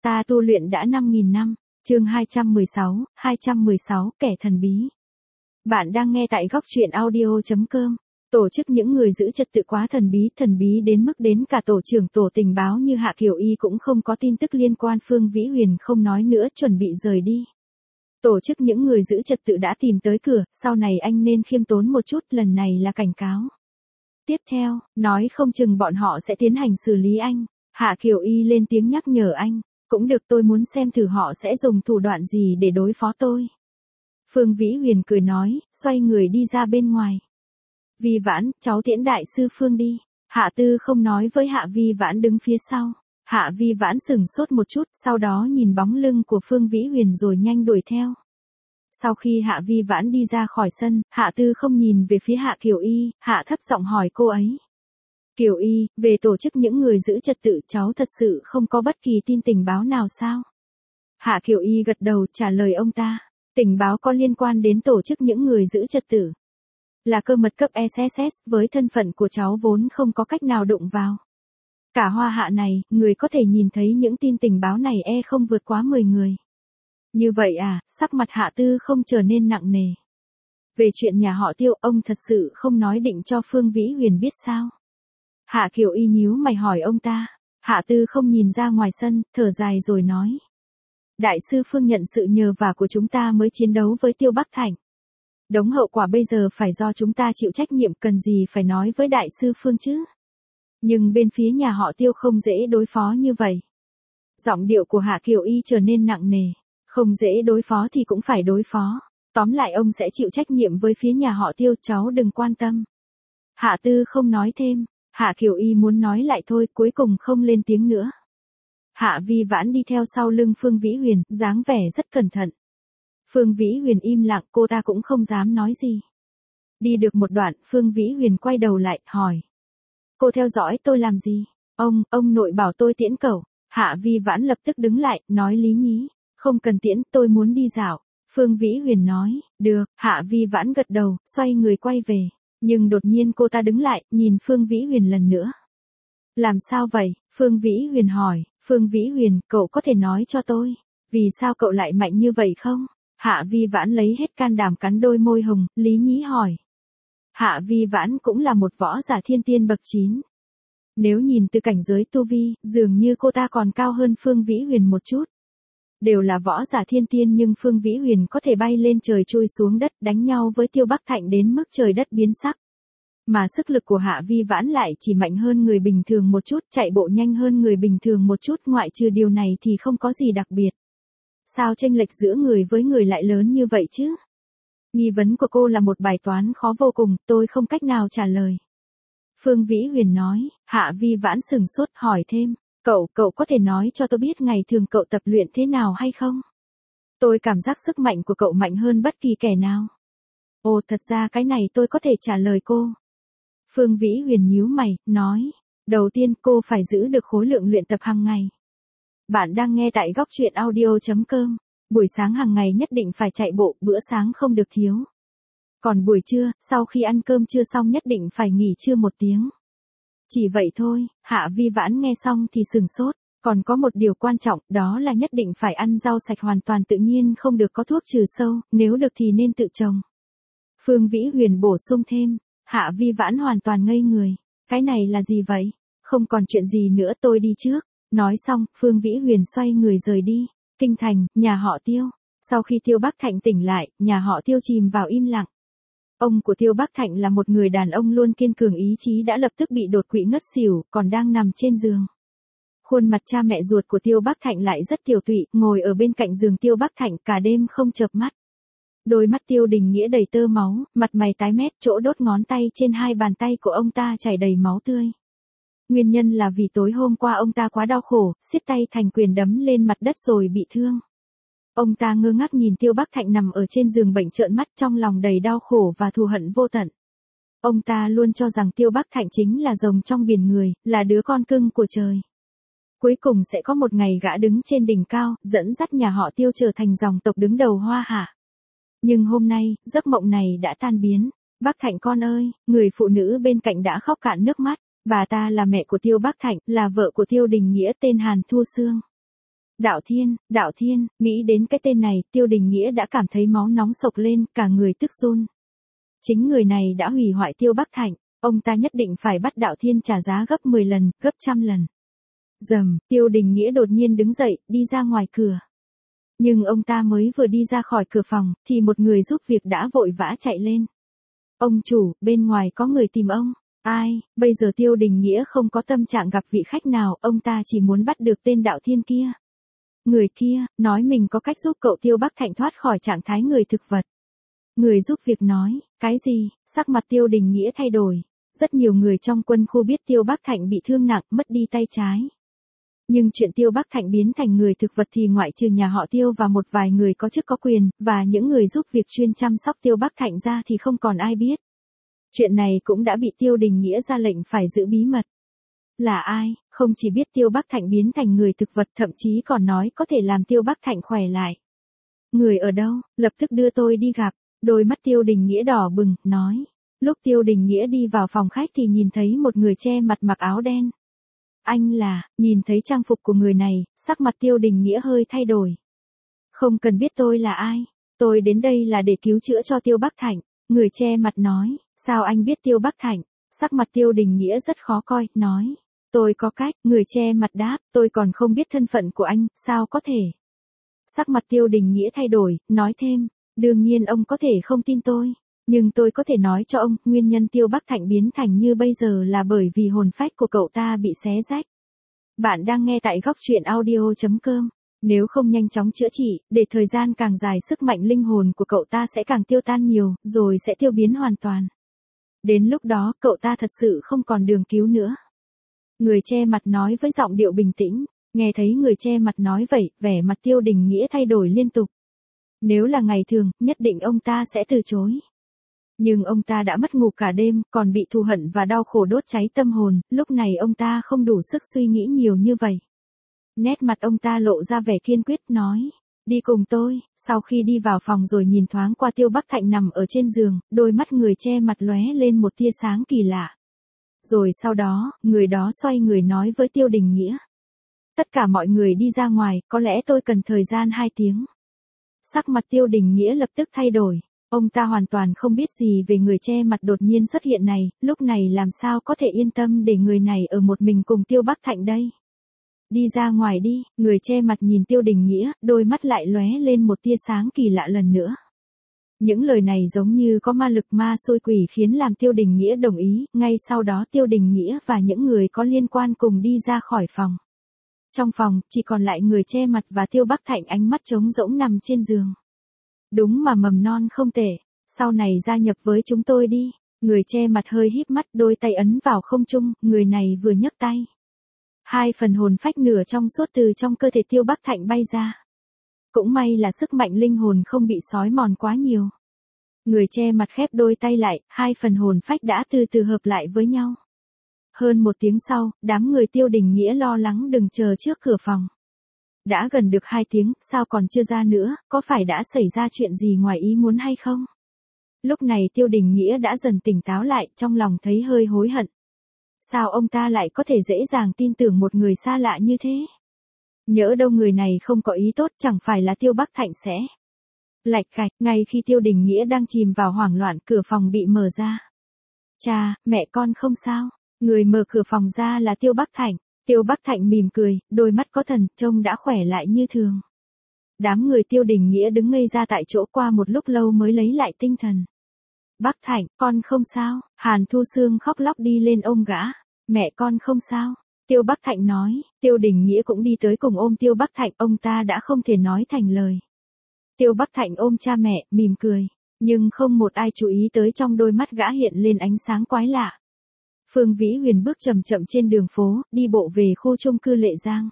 Ta tu luyện đã 5.000 năm, chương 216, kẻ thần bí. Bạn đang nghe tại góc truyện audio.com. Tổ chức những người giữ trật tự quá thần bí đến mức đến cả tổ trưởng tổ tình báo như Hạ Kiều Y cũng không có tin tức liên quan. Phương Vĩ Huyền không nói nữa, chuẩn bị rời đi. Tổ chức những người giữ trật tự đã tìm tới cửa, sau này anh nên khiêm tốn một chút, lần này là cảnh cáo. Tiếp theo, nói không chừng bọn họ sẽ tiến hành xử lý anh. Hạ Kiều Y lên tiếng nhắc nhở anh. Cũng được, tôi muốn xem thử họ sẽ dùng thủ đoạn gì để đối phó tôi. Phương Vĩ Huyền cười nói, xoay người đi ra bên ngoài. Vi Vãn, cháu tiễn đại sư Phương đi. Hạ Tư không nói với Hạ Vi Vãn đứng phía sau. Hạ Vi Vãn sửng sốt một chút, sau đó nhìn bóng lưng của Phương Vĩ Huyền rồi nhanh đuổi theo. Sau khi Hạ Vi Vãn đi ra khỏi sân, Hạ Tư không nhìn về phía Hạ Kiều Y, Hạ thấp giọng hỏi cô ấy. Kiều Y, về tổ chức những người giữ trật tự cháu thật sự không có bất kỳ tin tình báo nào sao? Hạ Kiều Y gật đầu trả lời ông ta. Tình báo có liên quan đến tổ chức những người giữ trật tự. Là cơ mật cấp SSS, với thân phận của cháu vốn không có cách nào đụng vào. Cả Hoa Hạ này, người có thể nhìn thấy những tin tình báo này không vượt quá 10 người. Như vậy à, sắc mặt Hạ Tư không trở nên nặng nề. Về chuyện nhà họ Tiêu, ông thật sự không nói định cho Phương Vĩ Huyền biết sao? Hạ Kiều Y nhíu mày hỏi ông ta. Hạ Tư không nhìn ra ngoài sân, thở dài rồi nói. Đại sư Phương nhận sự nhờ vả của chúng ta mới chiến đấu với Tiêu Bắc Thành. Đống hậu quả bây giờ phải do chúng ta chịu trách nhiệm, cần gì phải nói với đại sư Phương chứ? Nhưng bên phía nhà họ Tiêu không dễ đối phó như vậy. Giọng điệu của Hạ Kiều Y trở nên nặng nề. Không dễ đối phó thì cũng phải đối phó. Tóm lại ông sẽ chịu trách nhiệm với phía nhà họ Tiêu, cháu đừng quan tâm. Hạ Tư không nói thêm. Hạ Kiều Y muốn nói lại thôi, cuối cùng không lên tiếng nữa. Hạ Vi Vãn đi theo sau lưng Phương Vĩ Huyền, dáng vẻ rất cẩn thận. Phương Vĩ Huyền im lặng, cô ta cũng không dám nói gì. Đi được một đoạn, Phương Vĩ Huyền quay đầu lại, hỏi. Cô theo dõi tôi làm gì? Ông nội bảo tôi tiễn cậu. Hạ Vi Vãn lập tức đứng lại, nói lý nhí. Không cần tiễn, tôi muốn đi dạo. Phương Vĩ Huyền nói, được. Hạ Vi Vãn gật đầu, xoay người quay về. Nhưng đột nhiên cô ta đứng lại, nhìn Phương Vĩ Huyền lần nữa. Làm sao vậy? Phương Vĩ Huyền hỏi. Phương Vĩ Huyền, cậu có thể nói cho tôi, vì sao cậu lại mạnh như vậy không? Hạ Vi Vãn lấy hết can đảm cắn đôi môi hồng, lý nhí hỏi. Hạ Vi Vãn cũng là một võ giả thiên tiên bậc 9. Nếu nhìn từ cảnh giới tu vi, dường như cô ta còn cao hơn Phương Vĩ Huyền một chút. Đều là võ giả thiên tiên nhưng Phương Vĩ Huyền có thể bay lên trời chui xuống đất, đánh nhau với Tiêu Bắc Thạnh đến mức trời đất biến sắc. Mà sức lực của Hạ Vi Vãn lại chỉ mạnh hơn người bình thường một chút, chạy bộ nhanh hơn người bình thường một chút, ngoại trừ điều này thì không có gì đặc biệt. Sao chênh lệch giữa người với người lại lớn như vậy chứ? Nghi vấn của cô là một bài toán khó vô cùng, tôi không cách nào trả lời. Phương Vĩ Huyền nói. Hạ Vi Vãn sửng sốt hỏi thêm. Cậu có thể nói cho tôi biết ngày thường cậu tập luyện thế nào hay không? Tôi cảm giác sức mạnh của cậu mạnh hơn bất kỳ kẻ nào. Ồ, thật ra cái này tôi có thể trả lời cô. Phương Vĩ Huyền nhíu mày, nói. Đầu tiên cô phải giữ được khối lượng luyện tập hàng ngày. Bạn đang nghe tại góc truyện audio.com. Buổi sáng hàng ngày nhất định phải chạy bộ, bữa sáng không được thiếu. Còn buổi trưa, sau khi ăn cơm trưa xong nhất định phải nghỉ trưa 1 tiếng. Chỉ vậy thôi. Hạ Vi Vãn nghe xong thì sừng sốt. Còn có một điều quan trọng, đó là nhất định phải ăn rau sạch hoàn toàn tự nhiên, không được có thuốc trừ sâu, nếu được thì nên tự trồng. Phương Vĩ Huyền bổ sung thêm. Hạ Vi Vãn hoàn toàn ngây người. Cái này là gì vậy? Không còn chuyện gì nữa, tôi đi trước. Nói xong, Phương Vĩ Huyền xoay người rời đi. Kinh thành, nhà họ Tiêu. Sau khi Tiêu Bắc Thạnh tỉnh lại, nhà họ Tiêu chìm vào im lặng. Ông của Tiêu Bắc Thạnh là một người đàn ông luôn kiên cường ý chí, đã lập tức bị đột quỵ ngất xỉu, còn đang nằm trên giường. Khuôn mặt cha mẹ ruột của Tiêu Bắc Thạnh lại rất tiều tụy, ngồi ở bên cạnh giường Tiêu Bắc Thạnh cả đêm không chợp mắt. Đôi mắt Tiêu Đình Nghĩa đầy tơ máu, mặt mày tái mét, chỗ đốt ngón tay trên 2 bàn tay của ông ta chảy đầy máu tươi. Nguyên nhân là vì tối hôm qua ông ta quá đau khổ, siết tay thành quyền đấm lên mặt đất rồi bị thương. Ông ta ngơ ngác nhìn Tiêu Bắc Thạnh nằm ở trên giường bệnh trợn mắt, trong lòng đầy đau khổ và thù hận vô tận. Ông ta luôn cho rằng Tiêu Bắc Thạnh chính là rồng trong biển người, là đứa con cưng của trời. Cuối cùng sẽ có một ngày gã đứng trên đỉnh cao, dẫn dắt nhà họ Tiêu trở thành dòng tộc đứng đầu Hoa Hạ. Nhưng hôm nay, giấc mộng này đã tan biến. Bắc Thạnh con ơi, người phụ nữ bên cạnh đã khóc cạn nước mắt. Bà ta là mẹ của Tiêu Bắc Thạnh, là vợ của Tiêu Đình Nghĩa, tên Hàn Thu Sương. Đạo Thiên, nghĩ đến cái tên này, Tiêu Đình Nghĩa đã cảm thấy máu nóng sộc lên, cả người tức run. Chính người này đã hủy hoại Tiêu Bắc Thạnh, ông ta nhất định phải bắt Đạo Thiên trả giá gấp 10 lần, gấp trăm lần. Rầm, Tiêu Đình Nghĩa đột nhiên đứng dậy, đi ra ngoài cửa. Nhưng ông ta mới vừa đi ra khỏi cửa phòng, thì một người giúp việc đã vội vã chạy lên. Ông chủ, bên ngoài có người tìm ông. Ai, bây giờ Tiêu Đình Nghĩa không có tâm trạng gặp vị khách nào, ông ta chỉ muốn bắt được tên Đạo Thiên kia. Người kia, nói mình có cách giúp cậu Tiêu Bắc Thạnh thoát khỏi trạng thái người thực vật. Người giúp việc nói, cái gì, sắc mặt Tiêu Đình Nghĩa thay đổi. Rất nhiều người trong quân khu biết Tiêu Bắc Thạnh bị thương nặng, mất đi tay trái. Nhưng chuyện Tiêu Bắc Thạnh biến thành người thực vật thì ngoại trừ nhà họ Tiêu và một vài người có chức có quyền, và những người giúp việc chuyên chăm sóc Tiêu Bắc Thạnh ra thì không còn ai biết. Chuyện này cũng đã bị Tiêu Đình Nghĩa ra lệnh phải giữ bí mật. Là ai, không chỉ biết Tiêu Bắc Thạnh biến thành người thực vật, thậm chí còn nói có thể làm Tiêu Bắc Thạnh khỏe lại. Người ở đâu, lập tức đưa tôi đi gặp. Đôi mắt Tiêu Đình Nghĩa đỏ bừng, nói. Lúc Tiêu Đình Nghĩa đi vào phòng khách thì nhìn thấy một người che mặt mặc áo đen. Anh là, nhìn thấy trang phục của người này, sắc mặt Tiêu Đình Nghĩa hơi thay đổi. Không cần biết tôi là ai, tôi đến đây là để cứu chữa cho Tiêu Bắc Thạnh. Người che mặt nói, sao anh biết Tiêu Bắc Thạnh? Sắc mặt Tiêu Đình Nghĩa rất khó coi, nói. Tôi có cách, người che mặt đáp, tôi còn không biết thân phận của anh, sao có thể? Sắc mặt Tiêu Đình Nghĩa thay đổi, nói thêm, đương nhiên ông có thể không tin tôi. Nhưng tôi có thể nói cho ông, nguyên nhân Tiêu Bắc Thạnh biến thành như bây giờ là bởi vì hồn phách của cậu ta bị xé rách. Bạn đang nghe tại góc truyện audio.com. Nếu không nhanh chóng chữa trị, để thời gian càng dài sức mạnh linh hồn của cậu ta sẽ càng tiêu tan nhiều, rồi sẽ tiêu biến hoàn toàn. Đến lúc đó, cậu ta thật sự không còn đường cứu nữa. Người che mặt nói với giọng điệu bình tĩnh, nghe thấy người che mặt nói vậy, vẻ mặt Tiêu Đình Nghĩa thay đổi liên tục. Nếu là ngày thường, nhất định ông ta sẽ từ chối. Nhưng ông ta đã mất ngủ cả đêm, còn bị thù hận và đau khổ đốt cháy tâm hồn, lúc này ông ta không đủ sức suy nghĩ nhiều như vậy. Nét mặt ông ta lộ ra vẻ kiên quyết, nói, đi cùng tôi. Sau khi đi vào phòng rồi nhìn thoáng qua Tiêu Bắc Thạnh nằm ở trên giường, đôi mắt người che mặt lóe lên một tia sáng kỳ lạ. Rồi sau đó, người đó xoay người nói với Tiêu Đình Nghĩa. Tất cả mọi người đi ra ngoài, có lẽ tôi cần thời gian 2 tiếng. Sắc mặt Tiêu Đình Nghĩa lập tức thay đổi. Ông ta hoàn toàn không biết gì về người che mặt đột nhiên xuất hiện này, lúc này làm sao có thể yên tâm để người này ở một mình cùng Tiêu Bắc Thạnh đây. Đi ra ngoài đi, người che mặt nhìn Tiêu Đình Nghĩa, đôi mắt lại lóe lên một tia sáng kỳ lạ lần nữa. Những lời này giống như có ma lực ma xôi quỷ khiến làm Tiêu Đình Nghĩa đồng ý, ngay sau đó Tiêu Đình Nghĩa và những người có liên quan cùng đi ra khỏi phòng. Trong phòng, chỉ còn lại người che mặt và Tiêu Bắc Thạnh ánh mắt trống rỗng nằm trên giường. Đúng mà mầm non không tệ, sau này gia nhập với chúng tôi đi. Người che mặt hơi híp mắt, đôi tay ấn vào không trung, người này vừa nhấc tay. 2 phần hồn phách nửa trong suốt từ trong cơ thể Tiêu Bắc Thạnh bay ra. Cũng may là sức mạnh linh hồn không bị xói mòn quá nhiều. Người che mặt khép đôi tay lại, 2 phần hồn phách đã từ từ hợp lại với nhau. Hơn 1 tiếng sau, đám người Tiêu Đình Nghĩa lo lắng đứng chờ trước cửa phòng. Đã gần được 2 tiếng, sao còn chưa ra nữa, có phải đã xảy ra chuyện gì ngoài ý muốn hay không? Lúc này Tiêu Đình Nghĩa đã dần tỉnh táo lại, trong lòng thấy hơi hối hận. Sao ông ta lại có thể dễ dàng tin tưởng một người xa lạ như thế? Nhỡ đâu người này không có ý tốt, chẳng phải là Tiêu Bắc Thạnh sẽ. Lạch cạch, ngay khi Tiêu Đình Nghĩa đang chìm vào hoảng loạn, cửa phòng bị mở ra. Cha, mẹ con không sao. Người mở cửa phòng ra là Tiêu Bắc Thạnh. Tiêu Bắc Thạnh mỉm cười, đôi mắt có thần, trông đã khỏe lại như thường. Đám người Tiêu Đình Nghĩa đứng ngây ra tại chỗ qua một lúc lâu mới lấy lại tinh thần. Bắc Thạnh, con không sao. Hàn Thu Sương khóc lóc đi lên ôm gã. Mẹ con không sao. Tiêu Bắc Thạnh nói. Tiêu Đình Nghĩa cũng đi tới cùng ôm Tiêu Bắc Thạnh, ông ta đã không thể nói thành lời. Tiêu Bắc Thạnh ôm cha mẹ, mỉm cười. Nhưng không một ai chú ý tới trong đôi mắt gã hiện lên ánh sáng quái lạ. Phương Vĩ Huyền bước chậm chậm trên đường phố, đi bộ về khu chung cư Lệ Giang.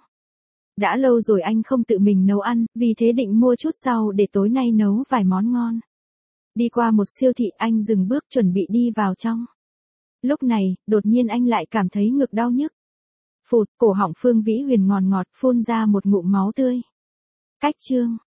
Đã lâu rồi anh không tự mình nấu ăn, vì thế định mua chút rau để tối nay nấu vài món ngon. Đi qua một siêu thị, anh dừng bước chuẩn bị đi vào trong. Lúc này, đột nhiên anh lại cảm thấy ngực đau nhức. Phụt, cổ họng Phương Vĩ Huyền ngọt ngọt phun ra một ngụm máu tươi. Cách chương